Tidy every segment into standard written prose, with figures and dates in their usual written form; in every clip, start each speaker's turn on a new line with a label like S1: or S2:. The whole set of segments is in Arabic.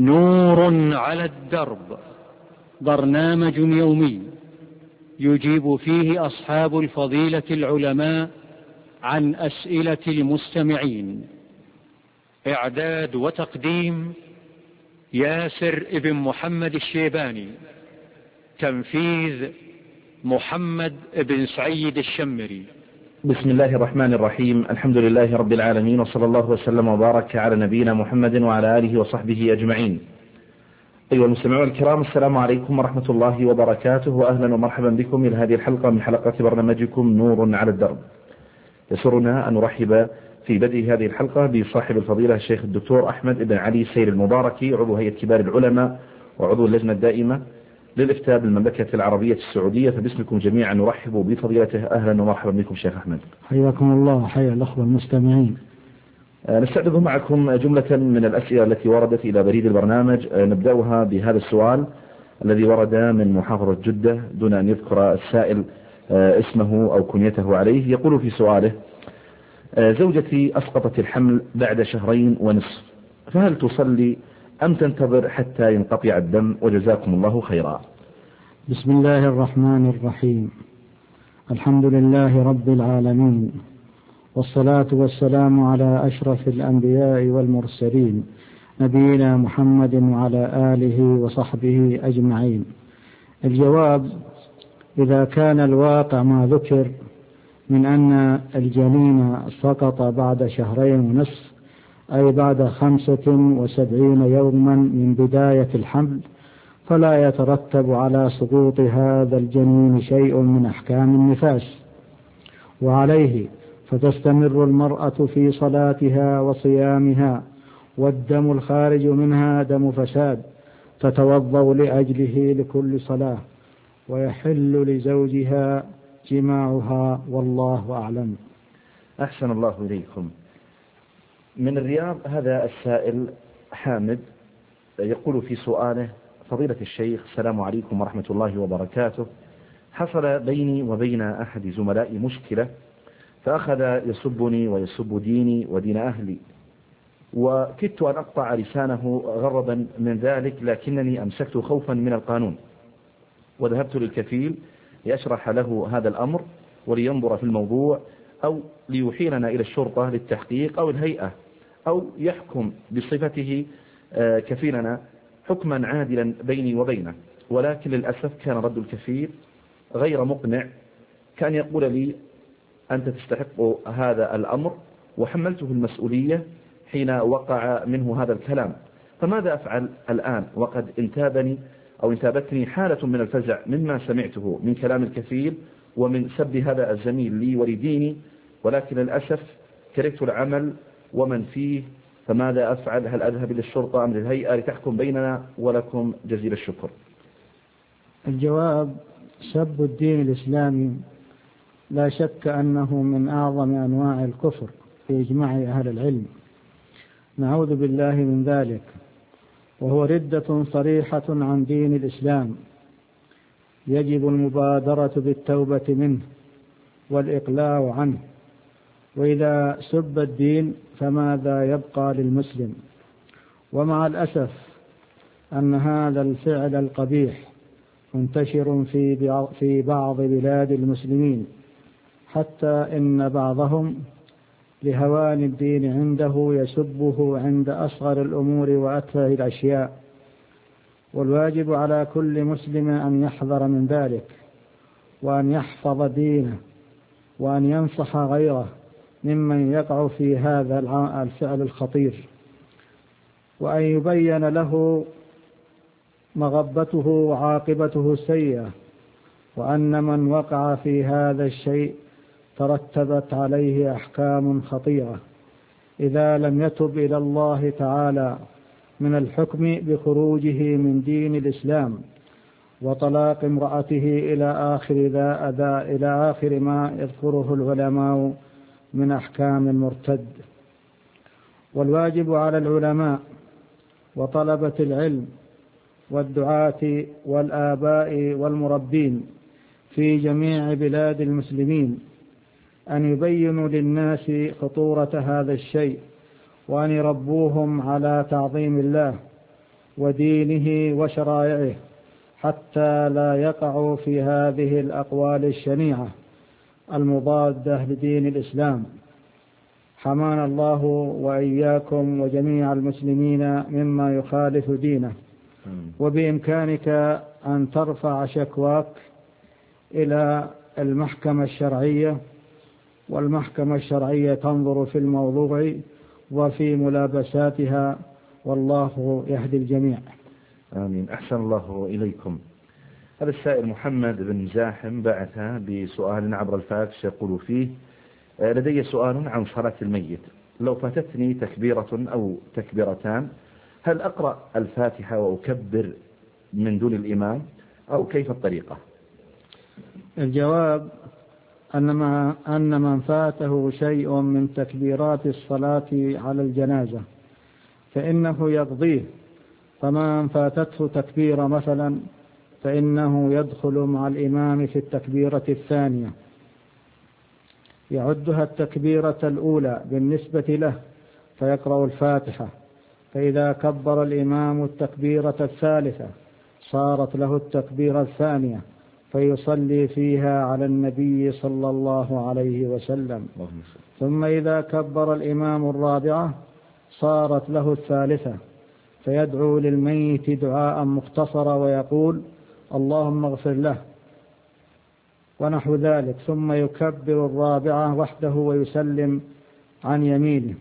S1: نور على الدرب، برنامج يومي يجيب فيه أصحاب الفضيلة العلماء عن أسئلة المستمعين. إعداد وتقديم ياسر ابن محمد الشيباني. تنفيذ محمد بن سعيد الشمري.
S2: بسم الله الرحمن الرحيم. الحمد لله رب العالمين، وصلى الله وسلم وبارك على نبينا محمد وعلى آله وصحبه أجمعين. أيها المستمعون الكرام، السلام عليكم ورحمة الله وبركاته، وأهلا ومرحبا بكم إلى هذه الحلقة من حلقات برنامجكم نور على الدرب. يسرنا أن نرحب في بدء هذه الحلقة بصاحب الفضيلة الشيخ الدكتور أحمد بن علي سير المباركي، عضو هيئة كبار العلماء وعضو اللجنة الدائمة للإفتاء بالمملكة العربية السعودية. فباسمكم جميعا نرحب بفضيلته. أهلا ومرحبا بكم شيخ أحمد.
S3: حياكم الله، حيا الأخوة المستمعين.
S2: نستعرض معكم جملة من الأسئلة التي وردت إلى بريد البرنامج. نبدأها بهذا السؤال الذي ورد من محافظة جدة دون أن يذكر السائل اسمه أو كنيته عليه. يقول في سؤاله: زوجتي أسقطت الحمل بعد 2.5 شهور، فهل تصلي أم تنتظر حتى ينقطع الدم؟ وجزاكم الله خيرا.
S3: بسم الله الرحمن الرحيم. الحمد لله رب العالمين، والصلاة والسلام على أشرف الأنبياء والمرسلين، نبينا محمد وعلى آله وصحبه أجمعين. الجواب: إذا كان الواقع ما ذكر من أن الجنين سقط بعد 2.5 شهور، أي بعد 75 يوما من بداية الحمل، فلا يترتب على سقوط هذا الجنين شيء من أحكام النفاس، وعليه فتستمر المرأة في صلاتها وصيامها، والدم الخارج منها دم فساد، تتوضأ لأجله لكل صلاة، ويحل لزوجها جماعها، والله أعلم.
S2: أحسن الله إليكم. من الرياض هذا السائل حامد يقول في سؤاله: فضيلة الشيخ، السلام عليكم ورحمة الله وبركاته. حصل بيني وبين أحد زملائي مشكلة، فأخذ يسبني ويسب ديني ودين أهلي، وكدت أن أقطع لسانه غرضا من ذلك، لكنني أمسكت خوفا من القانون، وذهبت للكفيل لأشرح له هذا الأمر ولينظر في الموضوع، أو ليحيلنا إلى الشرطة للتحقيق أو الهيئة، أو يحكم بصفته كفيلنا حكما عادلا بيني وبينه. ولكن للأسف كان رد الكفيل غير مقنع، كان يقول لي: أنت تستحق هذا الأمر، وحملته المسؤولية حين وقع منه هذا الكلام. فماذا أفعل الآن وقد انتابتني حالة من الفزع مما سمعته من كلام الكفيل ومن سب هذا الزميل لي ولديني، ولكن للأسف كرهت العمل ومن فيه، فماذا أفعل؟ هل أذهب للشرطة أم للهيئة لتحكم بيننا؟ ولكم جزيل الشكر.
S3: الجواب: سب الدين الإسلامي لا شك أنه من أعظم أنواع الكفر في إجماع أهل العلم، نعوذ بالله من ذلك، وهو ردة صريحة عن دين الإسلام، يجب المبادرة بالتوبة منه والإقلاع عنه. وإذا سب الدين فماذا يبقى للمسلم؟ ومع الأسف أن هذا الفعل القبيح منتشر في بعض بلاد المسلمين، حتى إن بعضهم لهوان الدين عنده يسبه عند أصغر الأمور وأتفه الأشياء. والواجب على كل مسلم أن يحذر من ذلك، وأن يحفظ دينه، وأن ينصح غيره ممن يقع في هذا الفعل الخطير، وأن يبين له مغبته وعاقبته السيئة، وأن من وقع في هذا الشيء ترتبت عليه أحكام خطيرة إذا لم يتب إلى الله تعالى من الحكم بخروجه من دين الإسلام وطلاق امرأته إلى آخر ما يذكره العلماء من أحكام المرتد. والواجب على العلماء وطلبة العلم والدعاة والآباء والمربين في جميع بلاد المسلمين أن يبينوا للناس خطورة هذا الشيء، وأن يربوهم على تعظيم الله ودينه وشرائعه، حتى لا يقعوا في هذه الأقوال الشنيعة المضادة لدين الإسلام. حمانا الله وإياكم وجميع المسلمين مما يخالف دينه. وبإمكانك أن ترفع شكواك إلى المحكمة الشرعية، والمحكمة الشرعية تنظر في الموضوع وفي ملابساتها، والله يهدي الجميع.
S2: آمين. أحسن الله إليكم. هذا السائل محمد بن زاحم بعث بسؤال عبر الفاكس يقول فيه: لدي سؤال عن صلاة الميت. لو فاتتني تكبيرة أو تكبيرتان، هل أقرأ الفاتحة وأكبر من دون الإمام، أو كيف الطريقة؟
S3: الجواب أن من فاته شيء من تكبيرات الصلاة على الجنازة فإنه يقضيه. فمن فاتته تكبيرة مثلا فإنه يدخل مع الإمام في التكبيرة الثانية، يعدها التكبيرة الأولى بالنسبة له فيقرأ الفاتحة، فإذا كبر الإمام التكبيرة الثالثة صارت له التكبيرة الثانية فيصلي فيها على النبي صلى الله عليه وسلم. ثم إذا كبر الإمام الرابعة صارت له الثالثة فيدعو للميت دعاء مختصرا ويقول: اللهم اغفر له ونحو ذلك، ثم يكبر الرابعة وحده ويسلم عن يمينه.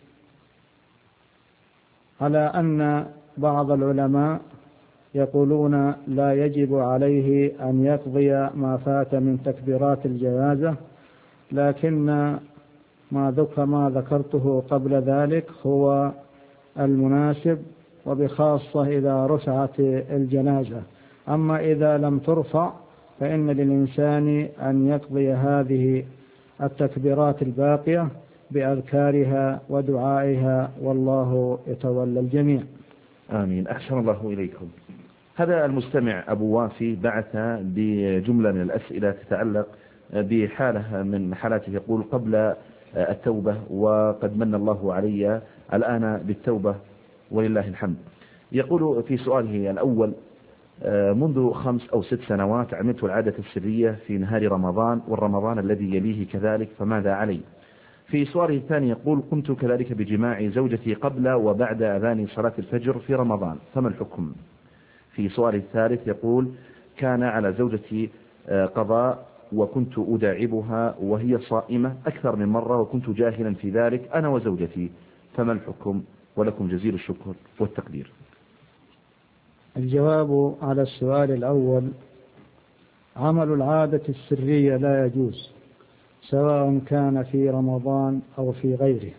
S3: على أن بعض العلماء يقولون لا يجب عليه أن يقضي ما فات من تكبيرات الجنازة، لكن ما ذكرته قبل ذلك هو المناسب، وبخاصة إذا رفعت الجنازة. أما إذا لم ترفع فإن للإنسان أن يقضي هذه التكبيرات الباقية بأذكارها ودعائها، والله يتولى الجميع.
S2: آمين. أحسن الله إليكم. هذا المستمع أبو وافي بعث بجملة من الأسئلة تتعلق بحالة من حالاته. يقول: قبل التوبة، وقد من الله علي الآن بالتوبة ولله الحمد. يقول في سؤاله الأول: منذ 5 أو 6 سنوات عملت العادة السرية في نهار رمضان والرمضان الذي يليه كذلك، فماذا علي؟ في سؤاله الثاني يقول: قمت كذلك بجماع زوجتي قبل وبعد أذان صلاة الفجر في رمضان، فما الحكم؟ في سؤاله الثالث يقول: كان على زوجتي قضاء وكنت أداعبها وهي صائمة أكثر من مرة وكنت جاهلا في ذلك أنا وزوجتي، فما الحكم؟ ولكم جزيل الشكر والتقدير.
S3: الجواب على السؤال الأول: عمل العادة السرية لا يجوز، سواء كان في رمضان أو في غيره،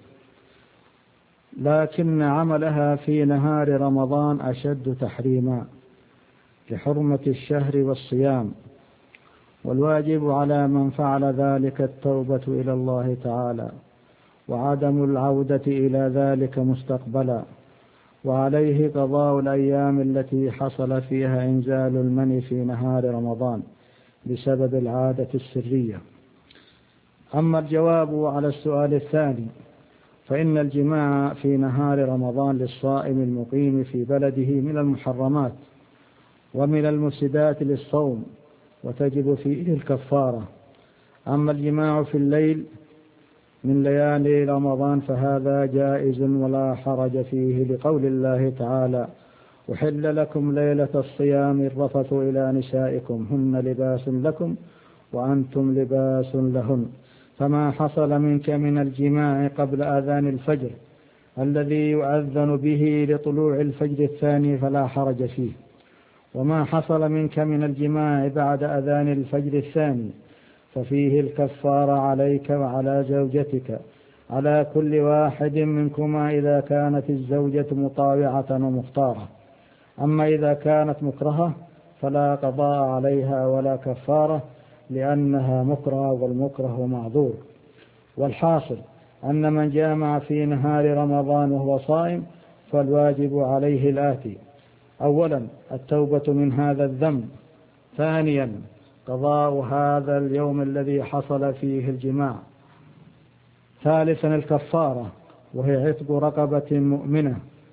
S3: لكن عملها في نهار رمضان أشد تحريما لحرمة الشهر والصيام، والواجب على من فعل ذلك التوبة إلى الله تعالى وعدم العودة إلى ذلك مستقبلا، وعليه قضاء الأيام التي حصل فيها إنزال المني في نهار رمضان بسبب العادة السرية. أما الجواب على السؤال الثاني فإن الجماع في نهار رمضان للصائم المقيم في بلده من المحرمات ومن المفسدات للصوم، وتجب فيه الكفارة. أما الجماع في الليل من ليالي رمضان فهذا جائز ولا حرج فيه، لقول الله تعالى: أحل لكم ليلة الصيام الرفث إلى نسائكم هن لباس لكم وأنتم لباس لهن. فما حصل منك من الجماع قبل أذان الفجر الذي يؤذن به لطلوع الفجر الثاني فلا حرج فيه، وما حصل منك من الجماع بعد أذان الفجر الثاني ففيه الكفارة عليك وعلى زوجتك، على كل واحد منكما إذا كانت الزوجة مطاوعة ومختارة. أما إذا كانت مكرهة فلا قضاء عليها ولا كفارة، لأنها مكرهة والمكره معذور. والحاصل أن من جامع في نهار رمضان وهو صائم فالواجب عليه الآتي: أولا التوبة من هذا الذنب، ثانيا قضاء هذا اليوم الذي حصل فيه الجماع، ثالثا الكفارة وهي عتق رقبة مؤمنة،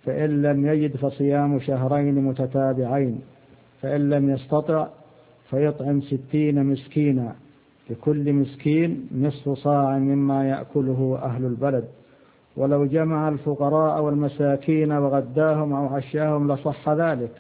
S3: فإن لم يجد فصيام شهرين متتابعين، فإن لم يستطع فيطعم 60 مسكينا، لكل مسكين نصف صاع مما يأكله أهل البلد. ولو جمع الفقراء والمساكين وغداهم أو عشاهم لصح ذلك،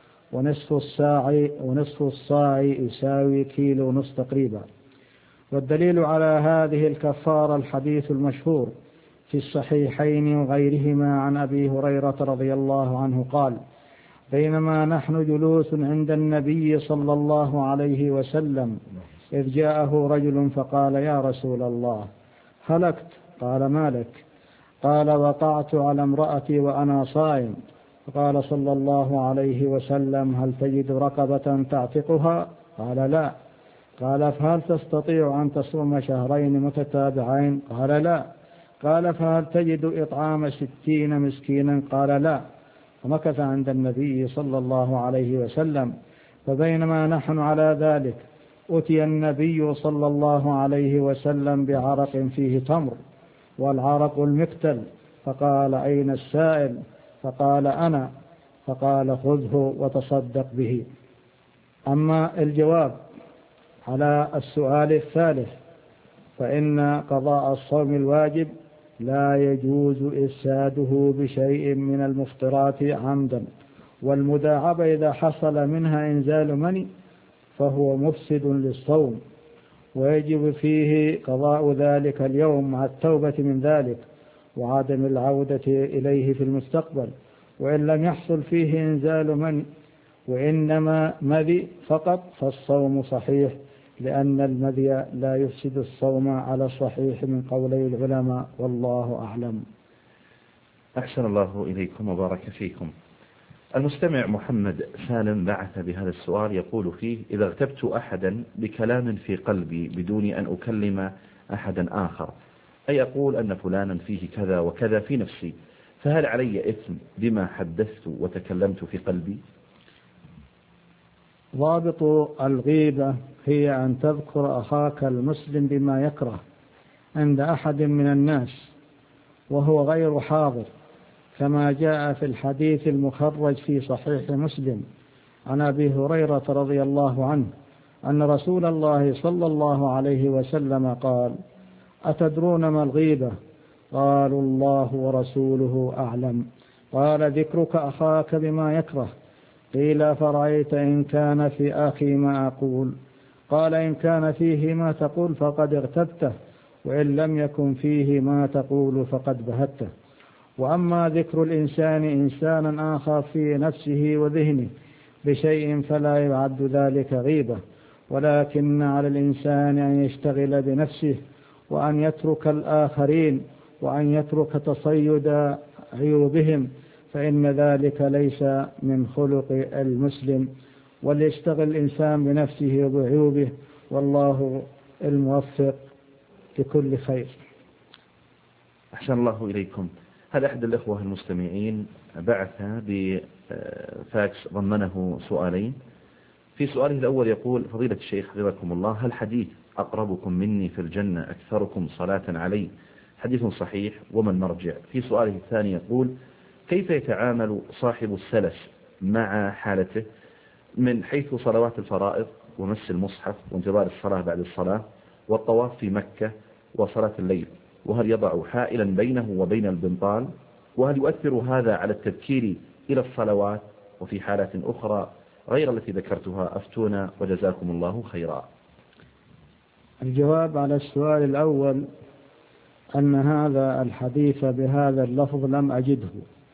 S3: ونصف الصاع يساوي كيلو ونصف تقريبا. والدليل على هذه الكفارة الحديث المشهور في الصحيحين وغيرهما عن أبي هريرة رضي الله عنه قال: بينما نحن جلوس عند النبي صلى الله عليه وسلم إذ جاءه رجل فقال: يا رسول الله، هلكت. قال: ما لك؟ قال: وقعت على امرأتي وأنا صائم. فقال صلى الله عليه وسلم: هل تجد رقبة تعتقها؟ قال: لا. قال: فهل تستطيع أن تصوم شهرين متتابعين؟ قال: لا. قال: فهل تجد إطعام 60 مسكينا؟ قال: لا. فمكث عند النبي صلى الله عليه وسلم. فبينما نحن على ذلك أتي النبي صلى الله عليه وسلم بعرق فيه تمر، والعرق المكتل، فقال: أين السائل؟ فقال: أنا. فقال: خذه وتصدق به. أما الجواب على السؤال الثالث، فإن قضاء الصوم الواجب لا يجوز إفساده بشيء من المفطرات عمدا، والمداعبة إذا حصل منها إنزال مني فهو مفسد للصوم، ويجب فيه قضاء ذلك اليوم مع التوبة من ذلك وعدم العودة إليه في المستقبل. وإن لم يحصل فيه إنزال مني وإنما مذي فقط فالصوم صحيح، لأن المذي لا يفسد الصوم على الصحيح من قولي العلماء، والله أعلم.
S2: أحسن الله إليكم وبارك فيكم. المستمع محمد سالم بعث بهذا السؤال يقول فيه: إذا اغتبت أحدا بكلام في قلبي بدون أن أكلم أحدا آخر، أي أقول أن فلانا فيه كذا وكذا في نفسي، فهل علي إثم بما حدثت وتكلمت في قلبي؟
S3: ضابط الغيبة هي أن تذكر أخاك المسلم بما يكره عند أحد من الناس وهو غير حاضر، كما جاء في الحديث المخرج في صحيح مسلم عن أبي هريرة رضي الله عنه أن رسول الله صلى الله عليه وسلم قال: أتدرون ما الغيبة؟ قالوا: الله ورسوله أعلم. قال: ذكرك أخاك بما يكره. قيل: فرأيت إن كان في أخي ما أقول؟ قال: إن كان فيه ما تقول فقد اغتبته، وإن لم يكن فيه ما تقول فقد بهته. وأما ذكر الإنسان إنسانا آخر في نفسه وذهنه بشيء فلا يعد ذلك غيبة، ولكن على الإنسان أن يشتغل بنفسه وأن يترك الآخرين وأن يترك تصيد عيوبهم، فإن ذلك ليس من خلق المسلم، وليشتغل الإنسان بنفسه وبعيوبه، والله الموفق لكل خير.
S2: أحسن الله إليكم. هذا أحد الأخوة المستمعين بعث بفاكس ضمنه سؤالين. في سؤاله الأول يقول: فضيلة الشيخ حفظكم الله، هل حديث أقربكم مني في الجنة أكثركم صلاة علي حديث صحيح، وما المرجع؟ في سؤاله الثاني يقول: كيف يتعامل صاحب السلس مع حالته من حيث صلوات الفرائض ومس المصحف وانتظار الصلاة بعد الصلاة والطواف في مكة وصلاة الليل، وهل يضع حائلا بينه وبين البنطال؟ وهل يؤثر هذا على التذكير إلى الصلوات؟ وفي حالة أخرى غير التي ذكرتها أفتونا وجزاكم الله خيرا.
S3: الجواب على السؤال الأول أن هذا الحديث بهذا اللفظ لم أجده،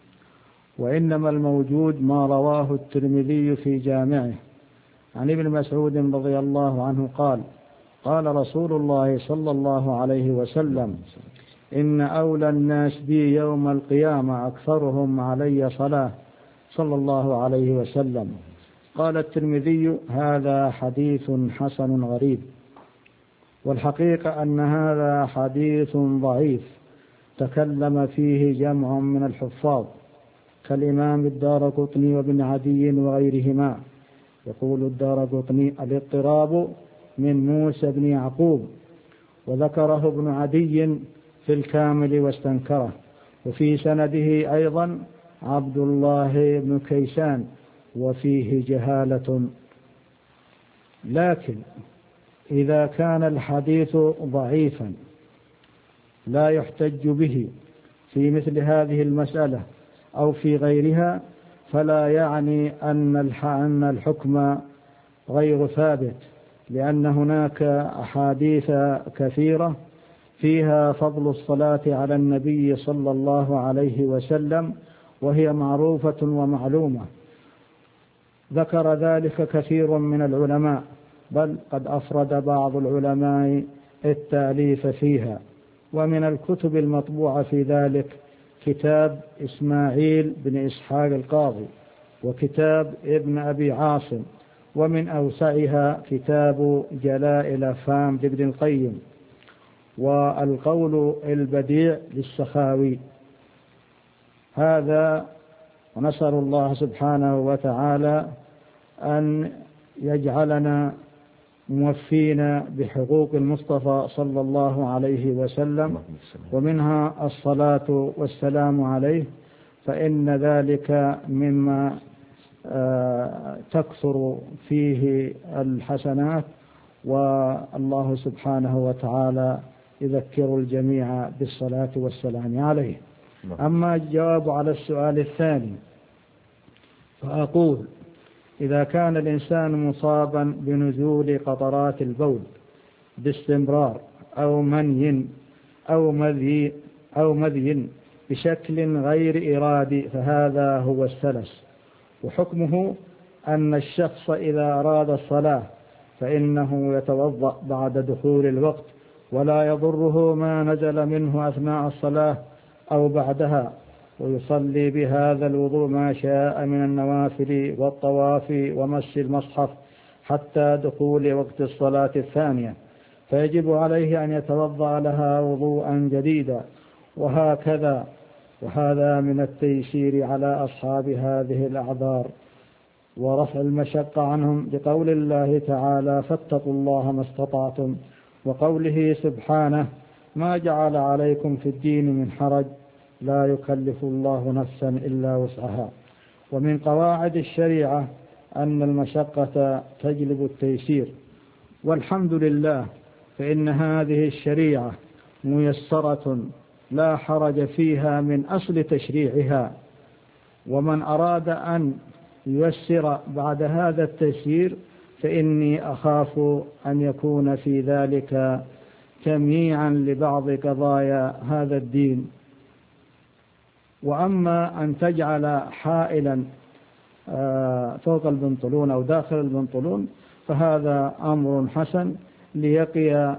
S3: وإنما الموجود ما رواه الترمذي في جامعه عن ابن مسعود رضي الله عنه قال: قال رسول الله صلى الله عليه وسلم: إن أولى الناس بي يوم القيامة أكثرهم علي صلاة، صلى الله عليه وسلم. قال الترمذي: هذا حديث حسن غريب. والحقيقة أن هذا حديث ضعيف تكلم فيه جمع من الحفاظ كالإمام الدارقطني وابن عدي وغيرهما. يقول الدارقطني: الاضطراب من موسى بن يعقوب، وذكره ابن عدي في الكامل واستنكره. وفي سنده أيضا عبد الله بن كيسان وفيه جهالة. لكن إذا كان الحديث ضعيفا لا يحتج به في مثل هذه المسألة أو في غيرها، فلا يعني أن الحكم غير ثابت، لأن هناك أحاديث كثيرة فيها فضل الصلاة على النبي صلى الله عليه وسلم، وهي معروفة ومعلومة، ذكر ذلك كثير من العلماء، بل قد أفرد بعض العلماء التأليف فيها. ومن الكتب المطبوعة في ذلك كتاب إسماعيل بن إسحاق القاضي، وكتاب ابن أبي عاصم، ومن أوسعها كتاب جلاء الأفهام لابن القيم، والقول البديع للسخاوي. هذا، ونسأل الله سبحانه وتعالى أن يجعلنا موفين بحقوق المصطفى صلى الله عليه وسلم، ومنها الصلاة والسلام عليه، فإن ذلك مما تكثر فيه الحسنات، والله سبحانه وتعالى يذكر الجميع بالصلاة والسلام عليه. أما الجواب على السؤال الثاني، فأقول: إذا كان الإنسان مصابا بنزول قطرات البول باستمرار أو مني أو مذي بشكل غير إرادي، فهذا هو السلس، وحكمه أن الشخص إذا أراد الصلاة فإنه يتوضأ بعد دخول الوقت، ولا يضره ما نزل منه أثناء الصلاة أو بعدها، ويصلي بهذا الوضوء ما شاء من النوافل والطواف ومس المصحف حتى دخول وقت الصلاة الثانية، فيجب عليه أن يتوضأ لها وضوءا جديدا، وهكذا. وهذا من التيسير على أصحاب هذه الأعذار ورفع المشقة عنهم، لقول الله تعالى: فاتقوا الله ما استطعتم، وقوله سبحانه: ما جعل عليكم في الدين من حرج، لا يكلف الله نفسا إلا وسعها. ومن قواعد الشريعة أن المشقة تجلب التيسير، والحمد لله، فإن هذه الشريعة ميسرة لا حرج فيها من أصل تشريعها، ومن أراد أن ييسر بعد هذا التيسير فإني أخاف أن يكون في ذلك تمييعا لبعض قضايا هذا الدين. وأما أن تجعل حائلا فوق البنطلون أو داخل البنطلون فهذا أمر حسن ليقي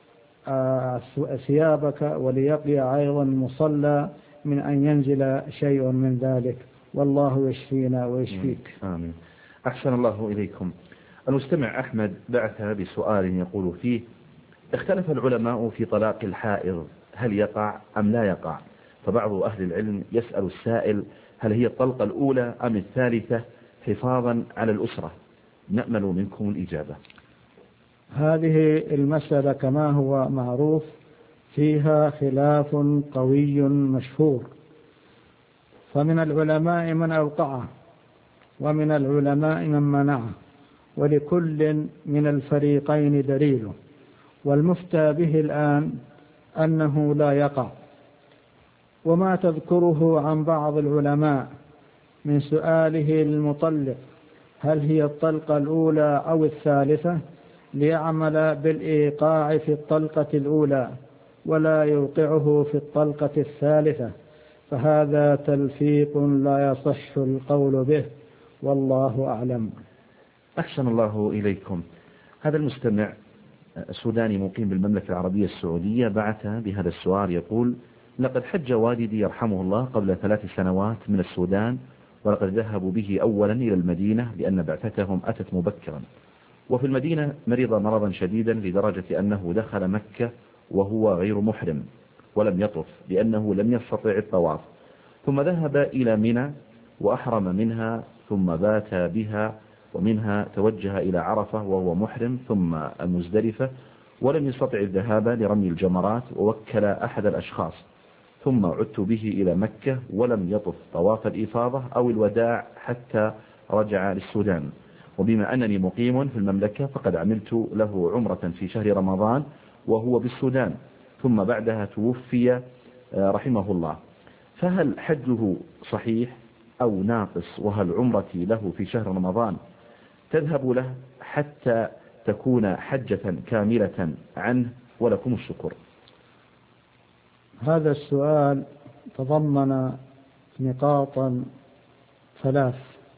S3: ثيابك وليقي أيضا مصلى من أن ينزل شيء من ذلك، والله يشفينا ويشفيك.
S2: آمين. أحسن الله إليكم. المستمع أحمد بعث بسؤال يقول فيه: اختلف العلماء في طلاق الحائض، هل يقع أم لا يقع؟ فبعض أهل العلم يسأل السائل: هل هي الطلقة الأولى أم الثالثة، حفاظا على الأسرة؟ نأمل منكم الإجابة.
S3: هذه المسألة كما هو معروف فيها خلاف قوي مشهور، فمن العلماء من أوقعه ومن العلماء من منعه، ولكل من الفريقين دليله، والمفتى به الآن أنه لا يقع. وما تذكره عن بعض العلماء من سؤاله المطلق هل هي الطلقة الأولى أو الثالثة، ليعمل بالإيقاع في الطلقة الأولى ولا يوقعه في الطلقة الثالثة، فهذا تلفيق لا يصح القول به، والله أعلم.
S2: أحسن الله إليكم. هذا المستمع السوداني مقيم بالمملكة العربية السعودية بعث بهذا السؤال يقول: لقد حج والدي يرحمه الله قبل 3 سنوات من السودان، ولقد ذهبوا به أولا إلى المدينة لأن بعثتهم أتت مبكرا، وفي المدينة مرض مرضا شديدا لدرجة أنه دخل مكة وهو غير محرم ولم يطف لأنه لم يستطع الطواف، ثم ذهب إلى منى وأحرم منها، ثم بات بها، ومنها توجه إلى عرفة وهو محرم، ثم المزدلفة، ولم يستطع الذهاب لرمي الجمرات، ووكل أحد الأشخاص، ثم عدت به إلى مكة ولم يطف طواف الإفاضة أو الوداع حتى رجع للسودان، وبما أنني مقيم في المملكة فقد عملت له عمرة في شهر رمضان وهو بالسودان، ثم بعدها توفي رحمه الله، فهل حجه صحيح أو ناقص؟ وهل عمرتي له في شهر رمضان تذهب له حتى تكون حجة كاملة عنه؟ ولكم الشكر.
S3: هذا السؤال تضمن نقاطا ثلاث.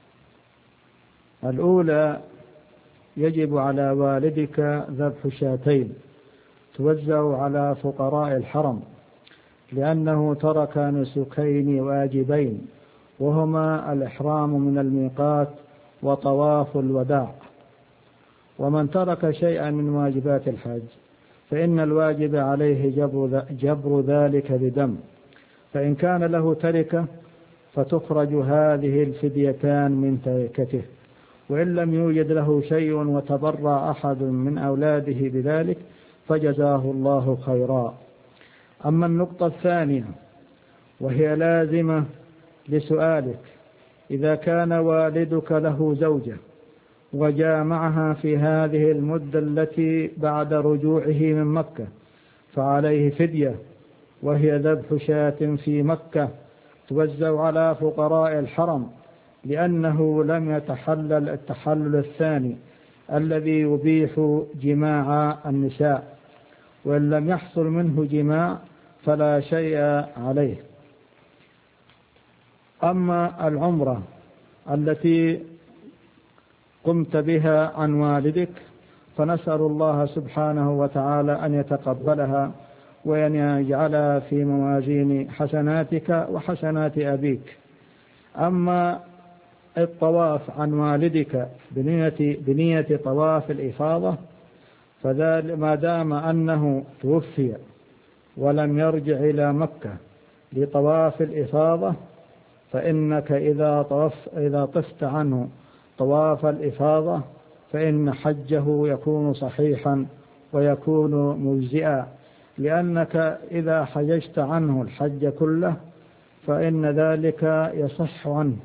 S3: الأولى: يجب على والدك ذبح شاتين توزع على فقراء الحرم، لأنه ترك نسكين واجبين، وهما الإحرام من الميقات وطواف الوداع. ومن ترك شيئا من واجبات الحج فإن الواجب عليه جبر ذلك بدم، فإن كان له تركة فتخرج هذه الفديتان من تركته، وإن لم يوجد له شيء وتبرع أحد من أولاده بذلك فجزاه الله خيرا. أما النقطة الثانية وهي لازمة لسؤالك: إذا كان والدك له زوجة وجامعها في هذه المدة التي بعد رجوعه من مكة فعليه فدية، وهي ذبح شاة في مكة توزع على فقراء الحرم، لأنه لم يتحلل التحلل الثاني الذي يبيح جماع النساء، وإن لم يحصل منه جماع فلا شيء عليه. أما العمرة التي قمت بها عن والدك فنسأل الله سبحانه وتعالى أن يتقبلها وأن يجعلها في موازين حسناتك وحسنات أبيك. أما الطواف عن والدك بنية طواف الإفاضة ما دام أنه توفي ولم يرجع إلى مكة لطواف الإفاضة، فإنك إذا طفت عنه طواف الإفاضة فإن حجه يكون صحيحا ويكون مجزئا، لأنك إذا حججت عنه الحج كله فإن ذلك يصح عنه،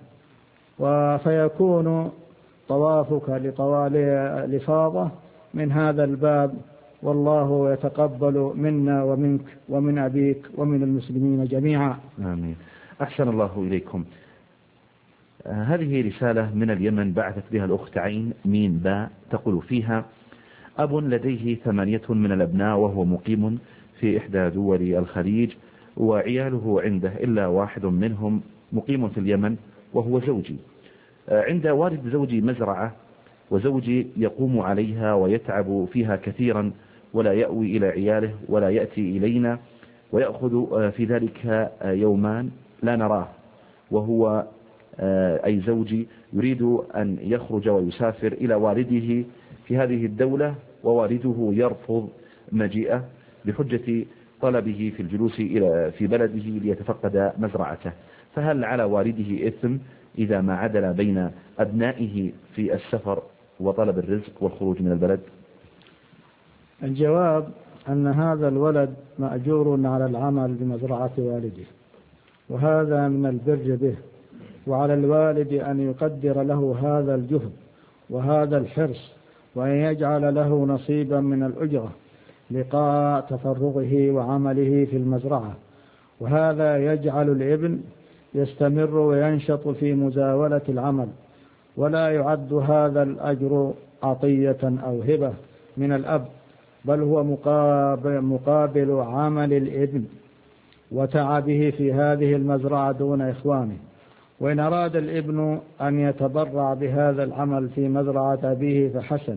S3: فيكون طوافك لطوال الإفاضة من هذا الباب. والله يتقبل منا ومنك ومن أبيك ومن المسلمين جميعا.
S2: آمين. أحسن الله إليكم. هذه رسالة من اليمن بعثت بها الأخت عين مين باء، تقول فيها: أب لديه 8 من الأبناء وهو مقيم في إحدى دول الخليج، وعياله عنده إلا واحد منهم مقيم في اليمن وهو زوجي. عند والد زوجي مزرعة، وزوجي يقوم عليها ويتعب فيها كثيرا ولا يأوي إلى عياله ولا يأتي إلينا، ويأخذ في ذلك يومان لا نراه، وهو أي زوجي يريد أن يخرج ويسافر إلى والده في هذه الدولة، ووالده يرفض مجيئه بحجة طلبه في الجلوس في بلده ليتفقد مزرعته، فهل على والده إثم إذا ما عدل بين أبنائه في السفر وطلب الرزق والخروج من البلد؟
S3: الجواب أن هذا الولد مأجور على العمل بمزرعة والده، وهذا من البر به، وعلى الوالد أن يقدر له هذا الجهد وهذا الحرص، وأن يجعل له نصيبا من الأجرة لقاء تفرغه وعمله في المزرعة، وهذا يجعل الابن يستمر وينشط في مزاولة العمل، ولا يعد هذا الأجر عطية أو هبة من الأب، بل هو مقابل عمل الابن وتعبه في هذه المزرعة دون إخوانه. وإن أراد الابن أن يتبرع بهذا العمل في مزرعة أبيه فحسن.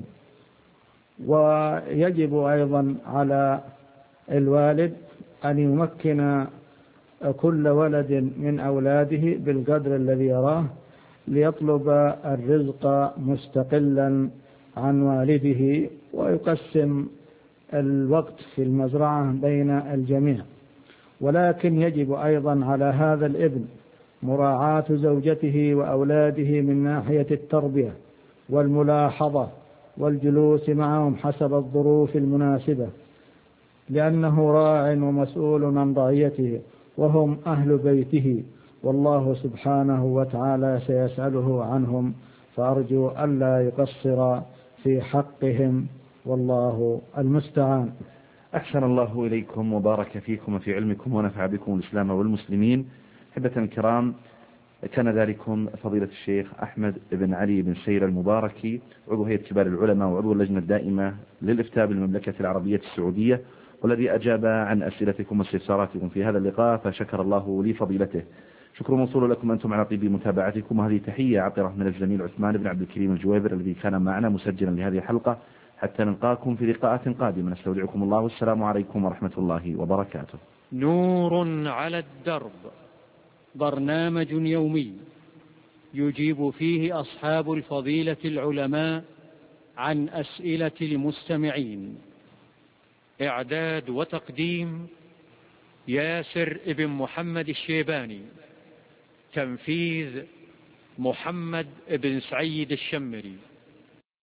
S3: ويجب أيضا على الوالد أن يمكن كل ولد من أولاده بالقدر الذي يراه ليطلب الرزق مستقلا عن والده، ويقسم الوقت في المزرعة بين الجميع. ولكن يجب أيضا على هذا الابن مراعاة زوجته وأولاده من ناحية التربية والملاحظة والجلوس معهم حسب الظروف المناسبة، لأنه راع ومسؤول عن رعيته، وهم أهل بيته، والله سبحانه وتعالى سيسأله عنهم، فأرجو ألا يقصر في حقهم، والله المستعان.
S2: أحسن الله إليكم وبارك فيكم وفي علمكم ونفع بكم الإسلام والمسلمين. أحبة الكرام، كان ذلكم فضيلة الشيخ أحمد بن علي بن سير المباركي، عضو هيئة كبار العلماء وعضو اللجنة الدائمة للإفتاء بالمملكة العربية السعودية، والذي أجاب عن أسئلتكم واستفساراتكم في هذا اللقاء، فشكر الله لفضيلته. شكر موصول لكم أنتم على طيب متابعتكم، وهذه تحية عطرة من الزميل عثمان بن عبد الكريم الجويبر الذي كان معنا مسجلا لهذه الحلقة. حتى نلقاكم في لقاءات قادمة، نستودعكم الله والسلام عليكم ورحمة الله وبركاته.
S1: نور على الدرب، برنامج يومي يجيب فيه أصحاب الفضيلة العلماء عن أسئلة المستمعين. إعداد وتقديم ياسر ابن محمد الشيباني. تنفيذ محمد بن سعيد الشمري.